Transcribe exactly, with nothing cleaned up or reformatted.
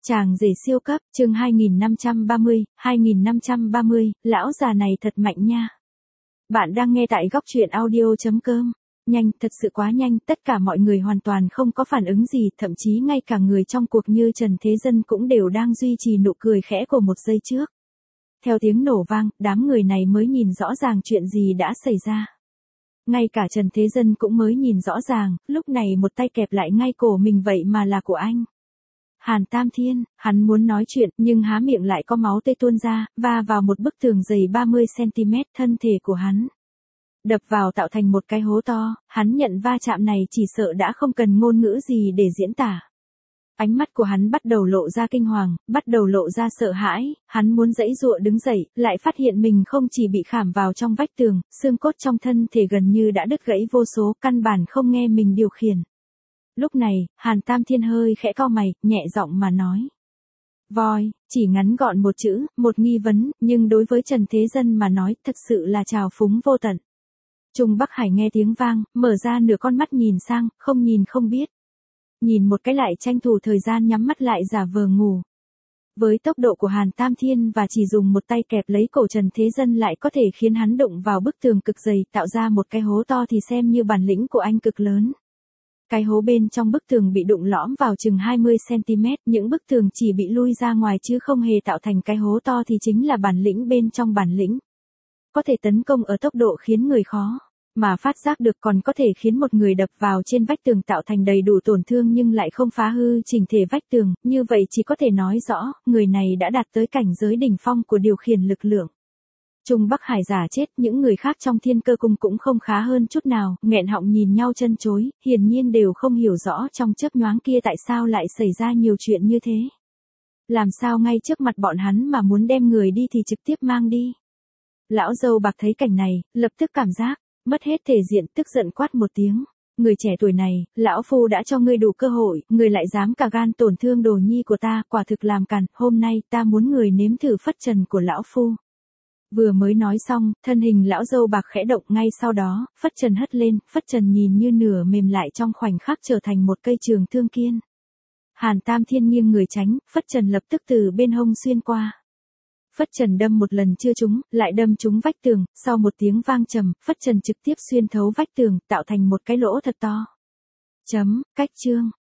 Chàng rể siêu cấp, chương hai nghìn năm trăm ba mươi, hai nghìn năm trăm ba mươi, lão già này thật mạnh nha. Bạn đang nghe tại góc truyện audio chấm com. Nhanh, thật sự quá nhanh, tất cả mọi người hoàn toàn không có phản ứng gì, thậm chí ngay cả người trong cuộc như Trần Thế Dân cũng đều đang duy trì nụ cười khẽ của một giây trước. Theo tiếng nổ vang, đám người này mới nhìn rõ ràng chuyện gì đã xảy ra. Ngay cả Trần Thế Dân cũng mới nhìn rõ ràng, lúc này một tay kẹp lại ngay cổ mình vậy mà là của anh. Hàn Tam Thiên, hắn muốn nói chuyện, nhưng há miệng lại có máu tươi tuôn ra, va vào một bức tường dày ba mươi xăng-ti-mét, thân thể của hắn đập vào tạo thành một cái hố to, hắn nhận va chạm này chỉ sợ đã không cần ngôn ngữ gì để diễn tả. Ánh mắt của hắn bắt đầu lộ ra kinh hoàng, bắt đầu lộ ra sợ hãi, hắn muốn giãy giụa đứng dậy, lại phát hiện mình không chỉ bị khảm vào trong vách tường, xương cốt trong thân thể gần như đã đứt gãy vô số, căn bản không nghe mình điều khiển. Lúc này, Hàn Tam Thiên hơi khẽ cau mày, nhẹ giọng mà nói. Voi, chỉ ngắn gọn một chữ, một nghi vấn, nhưng đối với Trần Thế Dân mà nói, thực sự là trào phúng vô tận. Trung Bắc Hải nghe tiếng vang, mở ra nửa con mắt nhìn sang, không nhìn không biết. Nhìn một cái lại tranh thủ thời gian nhắm mắt lại giả vờ ngủ. Với tốc độ của Hàn Tam Thiên và chỉ dùng một tay kẹp lấy cổ Trần Thế Dân lại có thể khiến hắn đụng vào bức tường cực dày, tạo ra một cái hố to thì xem như bản lĩnh của anh cực lớn. Cái hố bên trong bức tường bị đụng lõm vào chừng hai mươi xăng-ti-mét, những bức tường chỉ bị lui ra ngoài chứ không hề tạo thành cái hố to thì chính là bản lĩnh bên trong bản lĩnh. Có thể tấn công ở tốc độ khiến người khó mà phát giác được, còn có thể khiến một người đập vào trên vách tường tạo thành đầy đủ tổn thương nhưng lại không phá hư chỉnh thể vách tường, như vậy chỉ có thể nói rõ, người này đã đạt tới cảnh giới đỉnh phong của điều khiển lực lượng. Trung Bắc Hải giả chết, những người khác trong Thiên Cơ Cung cũng không khá hơn chút nào, nghẹn họng nhìn nhau chân chối, hiển nhiên đều không hiểu rõ trong chớp nhoáng kia tại sao lại xảy ra nhiều chuyện như thế. Làm sao ngay trước mặt bọn hắn mà muốn đem người đi thì trực tiếp mang đi. Lão dâu bạc thấy cảnh này, lập tức cảm giác mất hết thể diện, tức giận quát một tiếng. Người trẻ tuổi này, lão phu đã cho ngươi đủ cơ hội, ngươi lại dám cả gan tổn thương đồ nhi của ta, quả thực làm càn, hôm nay ta muốn người nếm thử phất trần của lão phu. Vừa mới nói xong, thân hình lão dâu bạc khẽ động, ngay sau đó, phất trần hất lên, phất trần nhìn như nửa mềm lại trong khoảnh khắc trở thành một cây trường thương kiên. Hàn Tam Thiên nghiêng người tránh, phất trần lập tức từ bên hông xuyên qua. Phất trần đâm một lần chưa trúng, lại đâm trúng vách tường, sau một tiếng vang trầm, phất trần trực tiếp xuyên thấu vách tường, tạo thành một cái lỗ thật to. Chấm, cách chương.